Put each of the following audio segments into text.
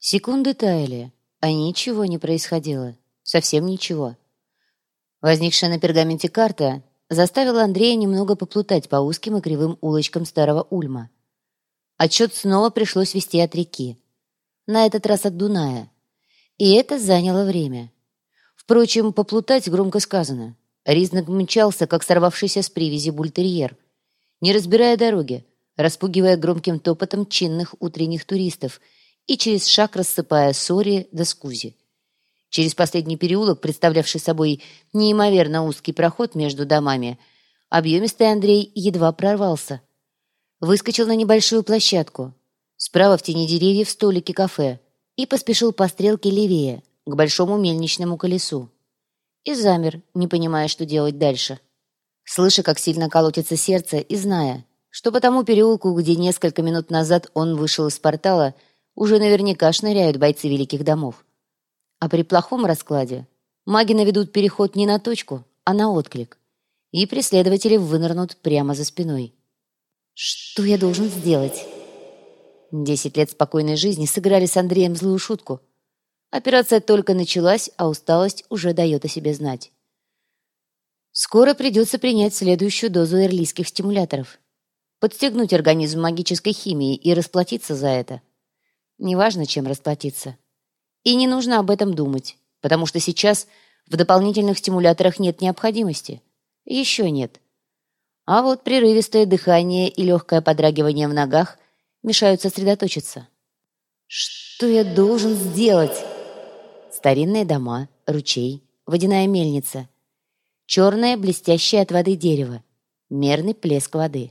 Секунды таяли, а ничего не происходило. Совсем ничего. Возникшая на пергаменте карта заставила Андрея немного поплутать по узким и кривым улочкам старого Ульма. Отсчет снова пришлось вести от реки. На этот раз от Дуная. И это заняло время. Впрочем, поплутать громко сказано. Ризнак мчался, как сорвавшийся с привязи бультерьер, не разбирая дороги, распугивая громким топотом чинных утренних туристов и через шаг рассыпая сори да скузи. Через последний переулок, представлявший собой неимоверно узкий проход между домами, объемистый Андрей едва прорвался. Выскочил на небольшую площадку. Справа в тени деревьев столики кафе и поспешил по стрелке левее, к большому мельничному колесу. И замер, не понимая, что делать дальше. Слыша, как сильно колотится сердце, и зная, что по тому переулку, где несколько минут назад он вышел из портала, уже наверняка шныряют бойцы великих домов. А при плохом раскладе маги наведут переход не на точку, а на отклик, и преследователи вынырнут прямо за спиной. Что я должен сделать? 10 лет спокойной жизни сыграли с Андреем злую шутку. Операция только началась, а усталость уже дает о себе знать. Скоро придется принять следующую дозу эрлийских стимуляторов. Подстегнуть организм магической химией и расплатиться за это. Неважно, чем расплатиться. И не нужно об этом думать, потому что сейчас в дополнительных стимуляторах нет необходимости. Еще нет. А вот прерывистое дыхание и легкое подрагивание в ногах мешают сосредоточиться. Что я должен сделать? Старинные дома, ручей, водяная мельница. Черное, блестящее от воды дерево. Мерный плеск воды.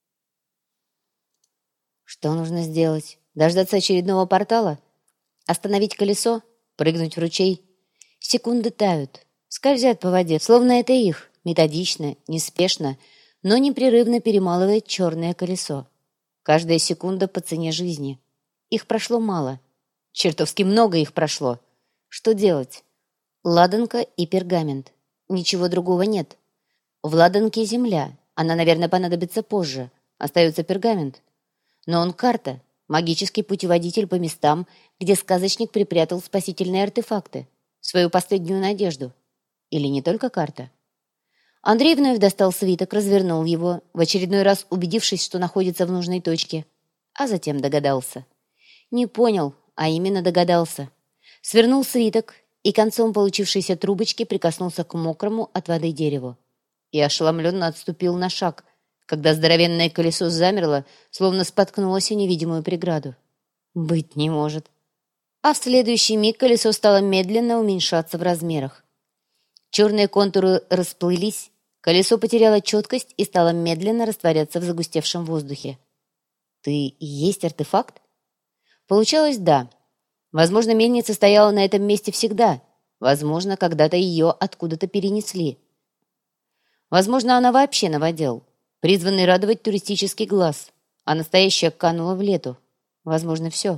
Что нужно сделать? Дождаться очередного портала? Остановить колесо? Прыгнуть в ручей? Секунды тают, скользят по воде, словно это их, методично, неспешно, но непрерывно перемалывает черное колесо. Каждая секунда по цене жизни. Их прошло мало. Чертовски много их прошло. Что делать? Ладанка и пергамент. Ничего другого нет. В ладанке земля. Она, наверное, понадобится позже. Остается пергамент. Но он карта, магический путеводитель по местам, где сказочник припрятал спасительные артефакты, свою последнюю надежду. Или не только карта. Андрей вновь достал свиток, развернул его, в очередной раз убедившись, что находится в нужной точке, а затем догадался. Не понял, а именно догадался. Свернул свиток и концом получившейся трубочки прикоснулся к мокрому от воды дереву. И ошеломленно отступил на шаг, когда здоровенное колесо замерло, словно споткнулось о невидимую преграду. Быть не может. А в следующий миг колесо стало медленно уменьшаться в размерах. Черные контуры расплылись, колесо потеряло четкость и стало медленно растворяться в загустевшем воздухе. «Ты и есть артефакт?» Получалось, да. Возможно, мельница стояла на этом месте всегда. Возможно, когда-то ее откуда-то перенесли. Возможно, она вообще новодел, призванный радовать туристический глаз, а настоящая канула в лету. Возможно, все.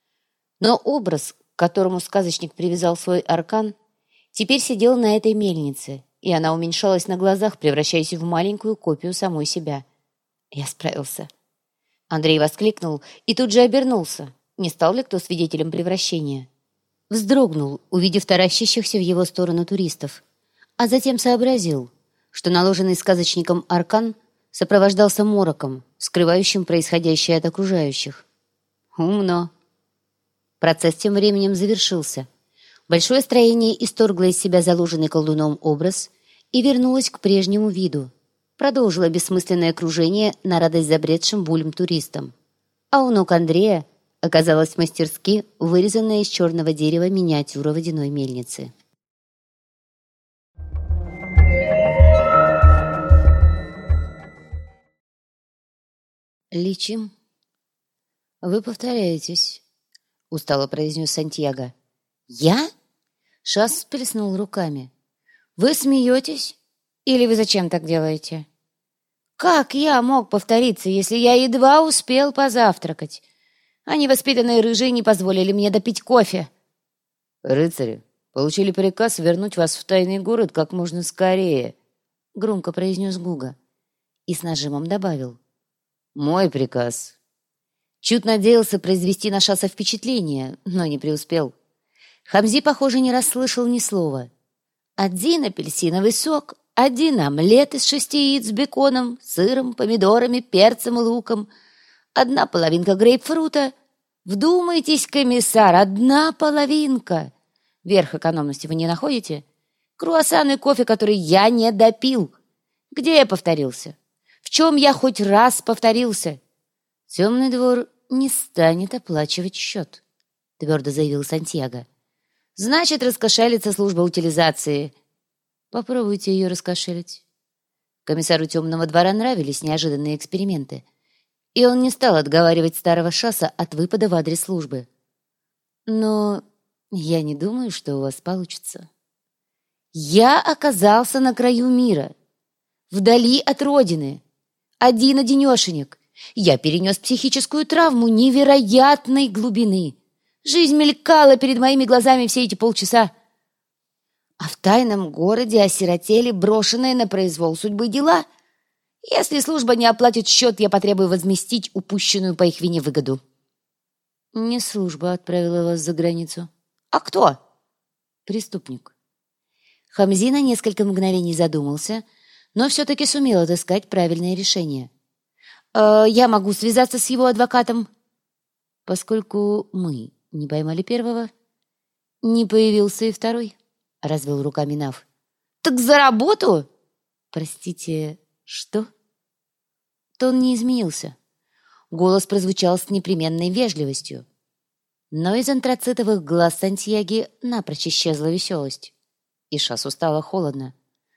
Но образ, к которому сказочник привязал свой аркан, теперь сидел на этой мельнице, и она уменьшалась на глазах, превращаясь в маленькую копию самой себя. Я справился. Андрей воскликнул и тут же обернулся. Не стал ли кто свидетелем превращения? Вздрогнул, увидев таращащихся в его сторону туристов, а затем сообразил, что наложенный сказочником аркан сопровождался мороком, скрывающим происходящее от окружающих. Умно. Процесс тем временем завершился. Большое строение исторгло из себя заложенный колдуном образ и вернулось к прежнему виду. Продолжило бессмысленное кружение на радость забредшим в Ульм туристам. А у ног Андрея оказалась мастерски вырезанная из черного дерева миниатюра водяной мельницы. «Лечим?» «Вы повторяетесь», — устало произнес Сантьяго. «Я?» — Шас сплеснул руками. «Вы смеетесь? Или вы зачем так делаете?» «Как я мог повториться, если я едва успел позавтракать? А невоспитанные рыжие не позволили мне допить кофе». «Рыцари получили приказ вернуть вас в тайный город как можно скорее», — громко произнес Гуга. И с нажимом добавил. «Мой приказ». Чуть надеялся произвести на Шаса впечатление, но не преуспел. Хамзи, похоже, не расслышал ни слова. Один апельсиновый сок, один омлет из 6 яиц с беконом, сыром, помидорами, перцем и луком, одна половинка грейпфрута. Вдумайтесь, комиссар, одна половинка. Верх экономности вы не находите? Круассан и кофе, который я не допил. Где я повторился? В чем я хоть раз повторился? Темный двор не станет оплачивать счет, твердо заявил Сантьяго. Значит, раскошелится служба утилизации. Попробуйте ее раскошелить. Комиссару Темного двора нравились неожиданные эксперименты, и он не стал отговаривать старого Шаса от выпада в адрес службы. Но я не думаю, что у вас получится. Я оказался на краю мира, вдали от родины, один-одинешенек. Я перенес психическую травму невероятной глубины. Жизнь мелькала перед моими глазами все эти полчаса. А в тайном городе осиротели брошенные на произвол судьбы дела. Если служба не оплатит счет, я потребую возместить упущенную по их вине выгоду. Не служба отправила вас за границу. А кто? Преступник. Хамзи на несколько мгновений задумался, но все-таки сумел отыскать правильное решение. Я могу связаться с его адвокатом. Поскольку мы не поймали первого, не появился и второй, развел руками Нав. Так за работу? Простите, что? Тон не изменился. Голос прозвучал с непременной вежливостью. Но из антрацитовых глаз Сантьяги напрочь исчезла веселость. И Шасу стало холодно.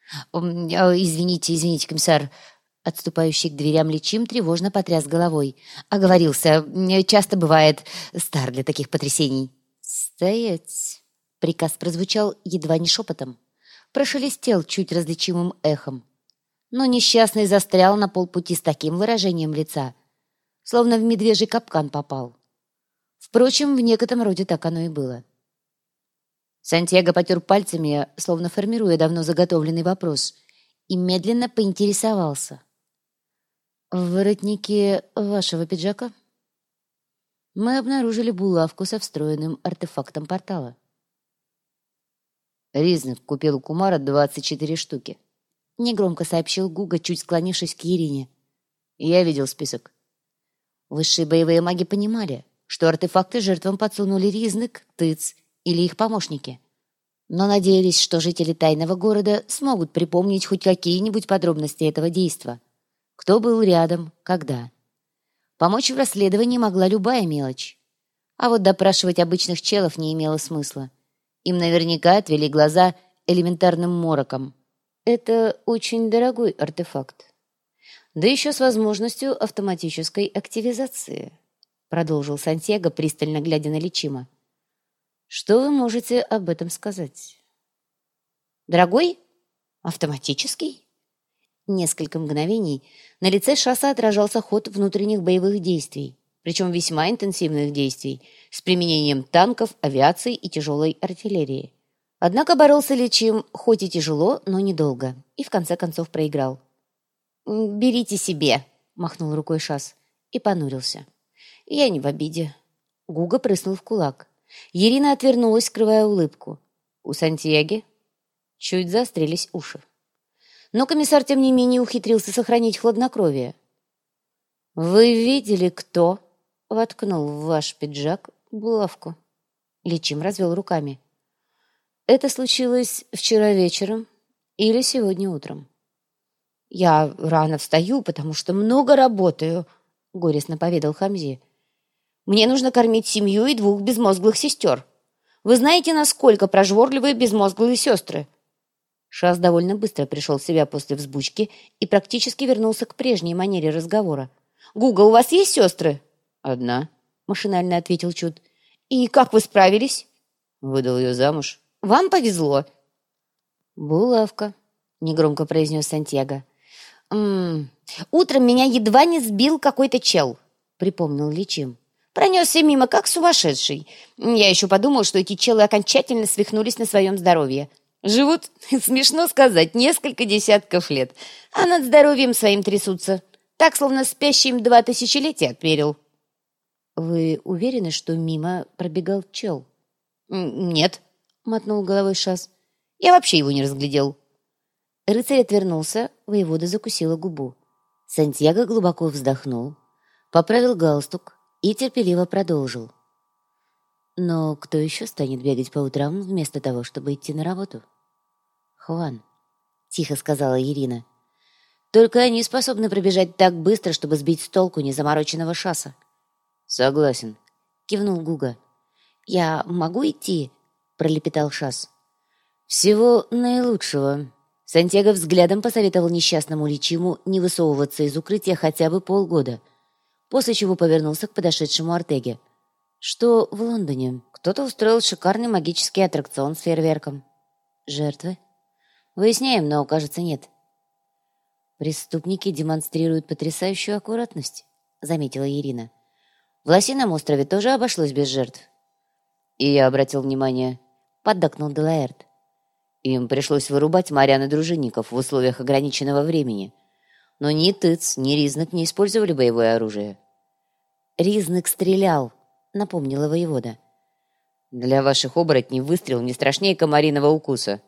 «Извините, комиссар». Отступающий к дверям Личим тревожно потряс головой. Оговорился. Часто бывает стар для таких потрясений. «Стоять!» Приказ прозвучал едва не шепотом. Прошелестел чуть различимым эхом. Но несчастный застрял на полпути с таким выражением лица, словно в медвежий капкан попал. Впрочем, в некотором роде так оно и было. Сантьяго потер пальцами, словно формируя давно заготовленный вопрос, и медленно поинтересовался. «В воротнике вашего пиджака мы обнаружили булавку со встроенным артефактом портала». Ризник купил у Кумара 24 штуки. Негромко сообщил Гуга, чуть склонившись к Ирине. Я видел список. Высшие боевые маги понимали, что артефакты жертвам подсунули Ризник, Тыц или их помощники, но надеялись, что жители тайного города смогут припомнить хоть какие-нибудь подробности этого действа. Кто был рядом, когда. Помочь в расследовании могла любая мелочь. А вот допрашивать обычных челов не имело смысла. Им наверняка отвели глаза элементарным мороком. Это очень дорогой артефакт. Да еще с возможностью автоматической активизации, продолжил Сантьяго, пристально глядя на Личима. Что вы можете об этом сказать? Дорогой? Автоматический? Несколько мгновений на лице Шаса отражался ход внутренних боевых действий, причем весьма интенсивных действий, с применением танков, авиации и тяжелой артиллерии. Однако боролся Личим хоть и тяжело, но недолго, и в конце концов проиграл. «Берите себе», — махнул рукой Шас и понурился. «Я не в обиде». Гуга прыснул в кулак. Ирина отвернулась, скрывая улыбку. У Сантьяги чуть заострились уши. Но комиссар, тем не менее, ухитрился сохранить хладнокровие. «Вы видели, кто воткнул в ваш пиджак булавку?» Личим развел руками. «Это случилось вчера вечером или сегодня утром?» «Я рано встаю, потому что много работаю», — горестно поведал Хамзи. «Мне нужно кормить семью и 2 безмозглых сестер. Вы знаете, насколько прожорливые безмозглые сестры?» Шас довольно быстро пришел в себя после взбучки и практически вернулся к прежней манере разговора. «Гуга, у вас есть сестры?» «Одна», — машинально ответил Чуд. «И как вы справились?» «Выдал ее замуж». «Вам повезло». «Булавка», — негромко произнес Сантьяго. «Утром меня едва не сбил какой-то чел», — припомнил Личим. «Пронесся мимо, как сумасшедший. Я еще подумал, что эти челы окончательно свихнулись на своем здоровье. Живут, смешно сказать, несколько десятков лет, а над здоровьем своим трясутся. Так, словно спящий им 2 тысячелетия отмерил». Вы уверены, что мимо пробегал чел? Нет, мотнул головой Шас. я вообще его не разглядел. Рыцарь отвернулся, воевода закусила губу. Сантьяго глубоко вздохнул, поправил галстук и терпеливо продолжил. Но кто еще станет бегать по утрам вместо того, чтобы идти на работу? Хуан, тихо сказала Ирина. Только они способны пробежать так быстро, чтобы сбить с толку незамороченного Шаса. Согласен, кивнул Гуга. Я могу идти? Пролепетал Шас. Всего наилучшего. Сантьяго взглядом посоветовал несчастному личиму не высовываться из укрытия хотя бы полгода, после чего повернулся к подошедшему Ортеге. Что в Лондоне? Кто-то устроил шикарный магический аттракцион с фейерверком. Жертвы? Выясняем, но, кажется, нет. Преступники демонстрируют потрясающую аккуратность, заметила Ирина. В Лосином острове тоже обошлось без жертв. И я обратил внимание, поддакнул Делаэрт. Им пришлось вырубать морян и дружинников в условиях ограниченного времени. Но ни Тыц, ни Ризнок не использовали боевое оружие. Ризнок стрелял, напомнила воевода. Для ваших оборотней выстрел не страшнее комариного укуса.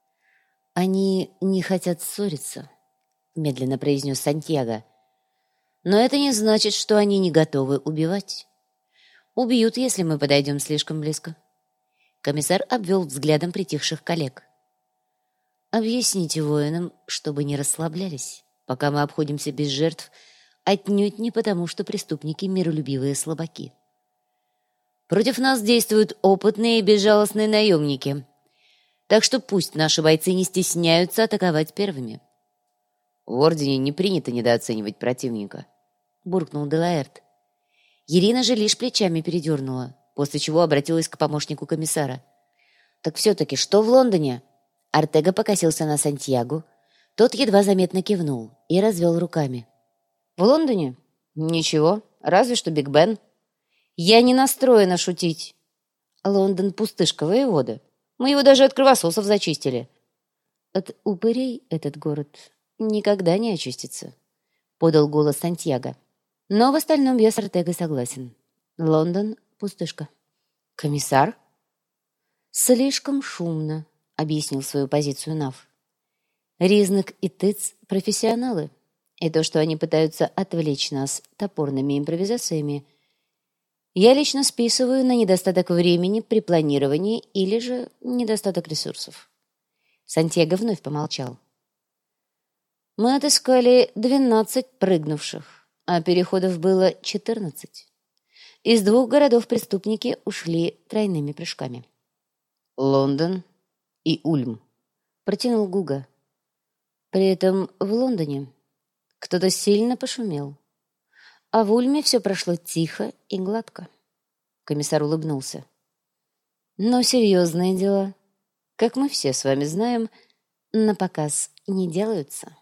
Они не хотят ссориться, медленно произнес Сантьяго. Но это не значит, что они не готовы убивать. Убьют, если мы подойдем слишком близко. Комиссар обвел взглядом притихших коллег. Объясните воинам, чтобы не расслаблялись, пока мы обходимся без жертв, отнюдь не потому, что преступники миролюбивые слабаки. Против нас действуют опытные и безжалостные наемники, так что пусть наши бойцы не стесняются атаковать первыми. В Ордене не принято недооценивать противника, буркнул Делаэрт. Ирина же лишь плечами передернула, после чего обратилась к помощнику комиссара. Так все-таки что в Лондоне? Ортега покосился на Сантьяго. Тот едва заметно кивнул и развел руками. В Лондоне? Ничего, разве что Биг Бен. Я не настроена шутить. Лондон пустышка, воевода. Мы его даже от кровососов зачистили. От упырей этот город никогда не очистится, подал голос Сантьяго. Но в остальном я с Ортегой согласен. Лондон — пустышка. Комиссар? Слишком шумно, объяснил свою позицию Нав. Ризнок и Тыц — профессионалы, и то, что они пытаются отвлечь нас топорными импровизациями, я лично списываю на недостаток времени при планировании или же недостаток ресурсов. Сантьяго вновь помолчал. Мы отыскали 12 прыгнувших, а переходов было 14. Из 2 городов преступники ушли тройными прыжками. Лондон и Ульм, протянул Гуга. При этом в Лондоне кто-то сильно пошумел, а в Ульме все прошло тихо и гладко. Комиссар улыбнулся. Но серьезные дела, как мы все с вами знаем, на показ не делаются.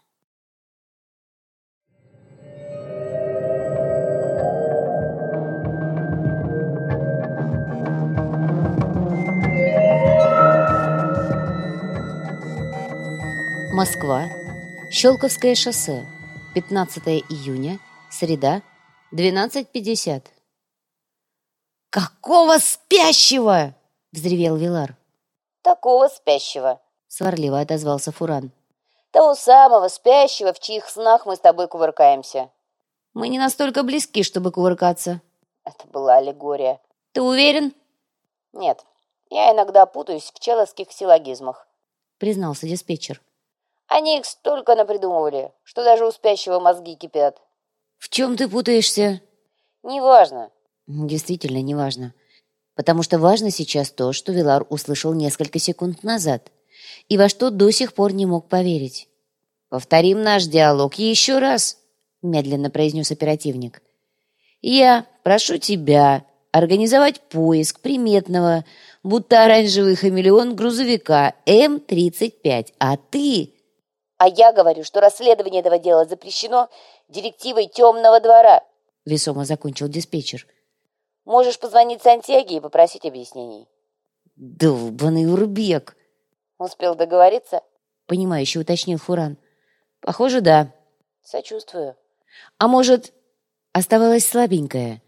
Москва. Щелковское шоссе. 15 июня. Среда. 12:50. «Какого спящего?» — взревел Вилар. «Такого спящего», — сварливо отозвался Фуран. «Того самого спящего, в чьих снах мы с тобой кувыркаемся». «Мы не настолько близки, чтобы кувыркаться». Это была аллегория. «Ты уверен?» «Нет, я иногда путаюсь в человских силлогизмах», — признался диспетчер. «Они их столько напридумывали, что даже у спящего мозги кипят». «В чем ты путаешься?» «Неважно». «Действительно неважно. Потому что важно сейчас то, что Вилар услышал несколько секунд назад, и во что до сих пор не мог поверить». «Повторим наш диалог еще раз», — медленно произнес оперативник. «Я прошу тебя организовать поиск приметного, будто оранжевый хамелеон грузовика М-35, а ты...» «А я говорю, что расследование этого дела запрещено директивой темного двора», — весомо закончил диспетчер. «Можешь позвонить Сантьяге и попросить объяснений». «Долбаный урбек!» «Успел договориться?» — понимающе уточнил Фуран. «Похоже, да». «Сочувствую». «А может...» Оставалась слабенькая,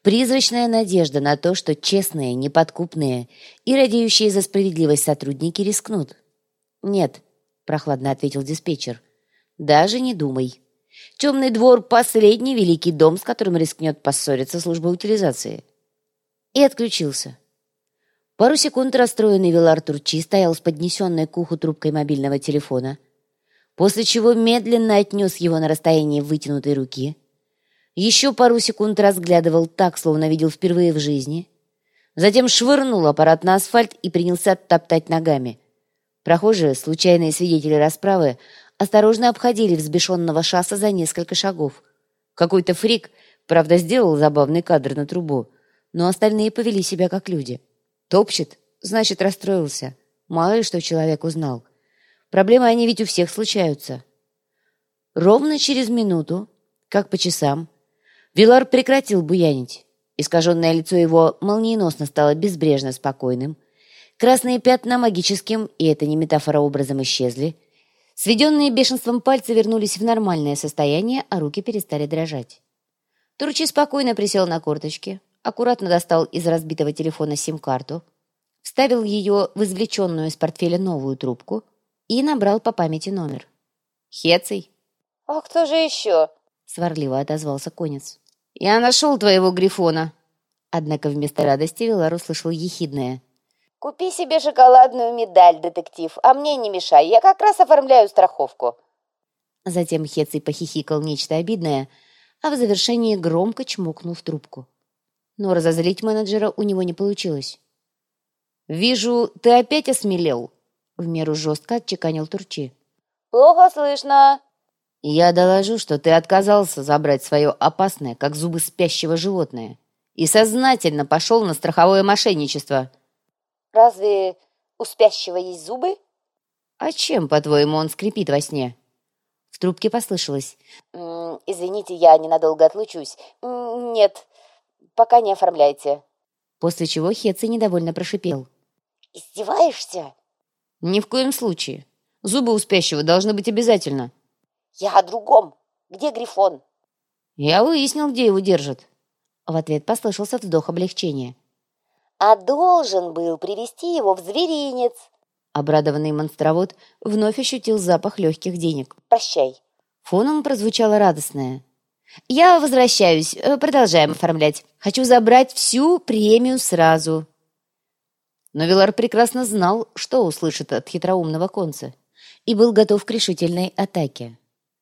Призрачная надежда на то, что честные, неподкупные и радеющие за справедливость сотрудники рискнут. «Нет», — прохладно ответил диспетчер, — «даже не думай. Темный двор — последний великий дом, с которым рискнет поссориться служба утилизации». И отключился. Пару секунд расстроенный Вилар Турчи стоял с поднесенной к уху трубкой мобильного телефона, после чего медленно отнес его на расстояние вытянутой руки, еще пару секунд разглядывал так, словно видел впервые в жизни, затем швырнул аппарат на асфальт и принялся топтать ногами. Прохожие, случайные свидетели расправы, осторожно обходили взбешенного шасса за несколько шагов. Какой-то фрик, правда, сделал забавный кадр на трубу, но остальные повели себя как люди. Топчет, значит, расстроился. Мало ли что человек узнал. Проблемы они ведь у всех случаются. Ровно через минуту, как по часам, Вилар прекратил буянить. Искаженное лицо его молниеносно стало безбрежно спокойным. Красные пятна магическим, и это не метафора, образом исчезли. Сведенные бешенством пальцы вернулись в нормальное состояние, а руки перестали дрожать. Турчи спокойно присел на корточки, аккуратно достал из разбитого телефона сим-карту, вставил ее в извлеченную из портфеля новую трубку и набрал по памяти номер. «Хеций?» «А кто же еще?» — сварливо отозвался конец. «Я нашел твоего Грифона!» Однако вместо радости Вилар услышал ехидное: «Купи себе шоколадную медаль, детектив, а мне не мешай, я как раз оформляю страховку». Затем Хеций похихикал нечто обидное, а в завершении громко чмокнул в трубку. Но разозлить менеджера у него не получилось. «Вижу, ты опять осмелел», — в меру жестко отчеканил Турчи. «Плохо слышно». «Я доложу, что ты отказался забрать свое опасное, как зубы спящего животное, и сознательно пошел на страховое мошенничество». «Разве у спящего есть зубы?» «А чем, по-твоему, он скрипит во сне?» В трубке послышалось: «Извините, я ненадолго отлучусь. Нет, пока не оформляйте». После чего Хеций недовольно прошипел: «Издеваешься?» «Ни в коем случае. Зубы у спящего должны быть обязательно». «Я о другом. Где Грифон?» «Я выяснил, где его держат». В ответ послышался вздох облегчения. «А должен был привести его в зверинец». Обрадованный монстровод вновь ощутил запах легких денег. «Прощай». Фоном прозвучало радостное: «Я возвращаюсь. Продолжаем оформлять. Хочу забрать всю премию сразу». Но Вилар прекрасно знал, что услышит от хитроумного конца, и был готов к решительной атаке.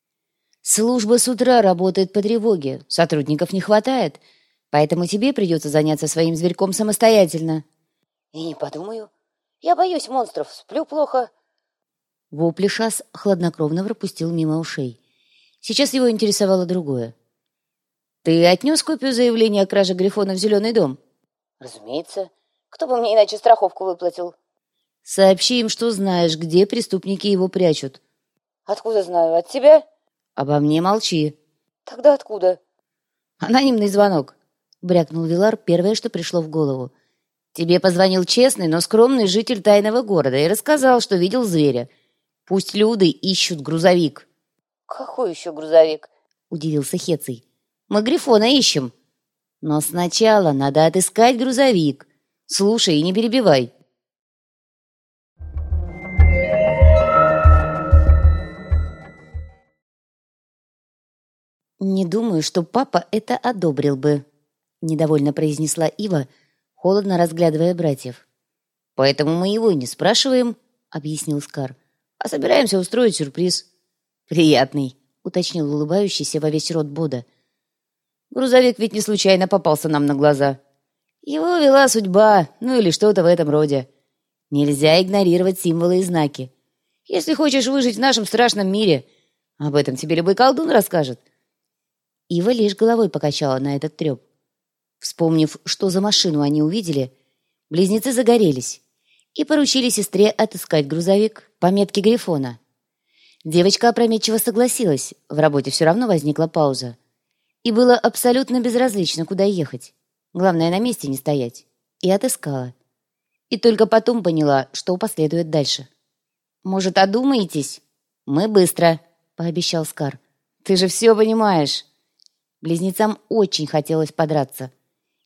«Служба с утра работает по тревоге. Сотрудников не хватает, поэтому тебе придется заняться своим зверьком самостоятельно». «И не подумаю. Я боюсь монстров, сплю плохо». Вопли Шас хладнокровно пропустил мимо ушей. Сейчас его интересовало другое. «Ты отнес копию заявления о краже Грифона в Зеленый дом?» «Разумеется. Кто бы мне иначе страховку выплатил?» «Сообщи им, что знаешь, где преступники его прячут». «Откуда знаю? От тебя?» «Обо мне молчи». «Тогда откуда?» «Анонимный звонок», — брякнул Вилар первое, что пришло в голову. «Тебе позвонил честный, но скромный житель тайного города и рассказал, что видел зверя. Пусть люди ищут грузовик». «Какой еще грузовик?» — удивился Хеций. «Мы Грифона ищем. Но сначала надо отыскать грузовик. Слушай и не перебивай». «Не думаю, что папа это одобрил бы», — недовольно произнесла Ива, холодно разглядывая братьев. «Поэтому мы его и не спрашиваем», — объяснил Скар, «а собираемся устроить сюрприз». «Приятный», — уточнил улыбающийся во весь рот Бода. «Грузовик ведь не случайно попался нам на глаза. Его вела судьба, ну или что-то в этом роде. Нельзя игнорировать символы и знаки. Если хочешь выжить в нашем страшном мире, об этом тебе любой колдун расскажет». Ива лишь головой покачала на этот треп. Вспомнив, что за машину они увидели, близнецы загорелись и поручили сестре отыскать грузовик по метке Грифона. Девочка опрометчиво согласилась, в работе все равно возникла пауза. И было абсолютно безразлично, куда ехать. Главное, на месте не стоять. И отыскала. И только потом поняла, что последует дальше. «Может, одумаетесь?» «Мы быстро», — пообещал Скар. «Ты же все понимаешь». Близнецам очень хотелось подраться.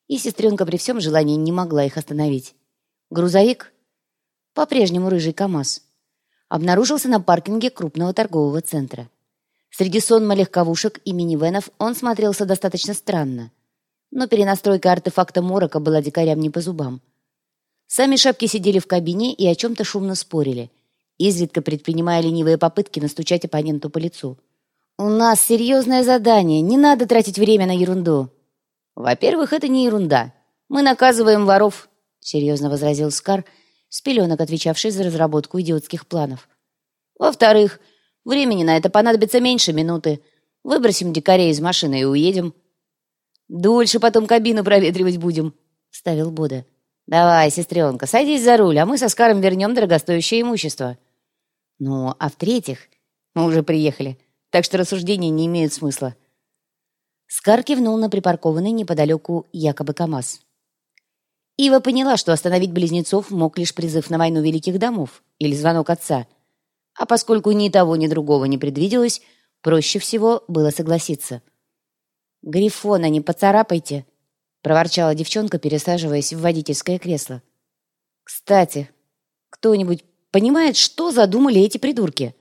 и сестренка при всем желании не могла их остановить. Грузовик, по-прежнему рыжий КамАЗ, обнаружился на паркинге крупного торгового центра. Среди сонма легковушек и минивенов он смотрелся достаточно странно, но перенастройка артефакта морока была дикарям не по зубам. Сами шапки сидели в кабине и о чем-то шумно спорили, изредка предпринимая ленивые попытки настучать оппоненту по лицу. «У нас серьезное задание, не надо тратить время на ерунду». «Во-первых, это не ерунда. Мы наказываем воров», — серьезно возразил Скар, с пеленок отвечавший за разработку идиотских планов. «Во-вторых, времени на это понадобится меньше минуты. Выбросим дикарей из машины и уедем». «Дольше потом кабину проветривать будем», — вставил Бода. «Давай, сестренка, садись за руль, а мы со Скаром вернем дорогостоящее имущество». «Ну, а в-третьих, мы уже приехали, так что рассуждения не имеют смысла». Скар кивнул на припаркованный неподалеку якобы КамАЗ. Ива поняла, что остановить близнецов мог лишь призыв на войну великих домов или звонок отца. А поскольку ни того, ни другого не предвиделось, проще всего было согласиться. «Грифона не поцарапайте», — проворчала девчонка, пересаживаясь в водительское кресло. «Кстати, кто-нибудь понимает, что задумали эти придурки?»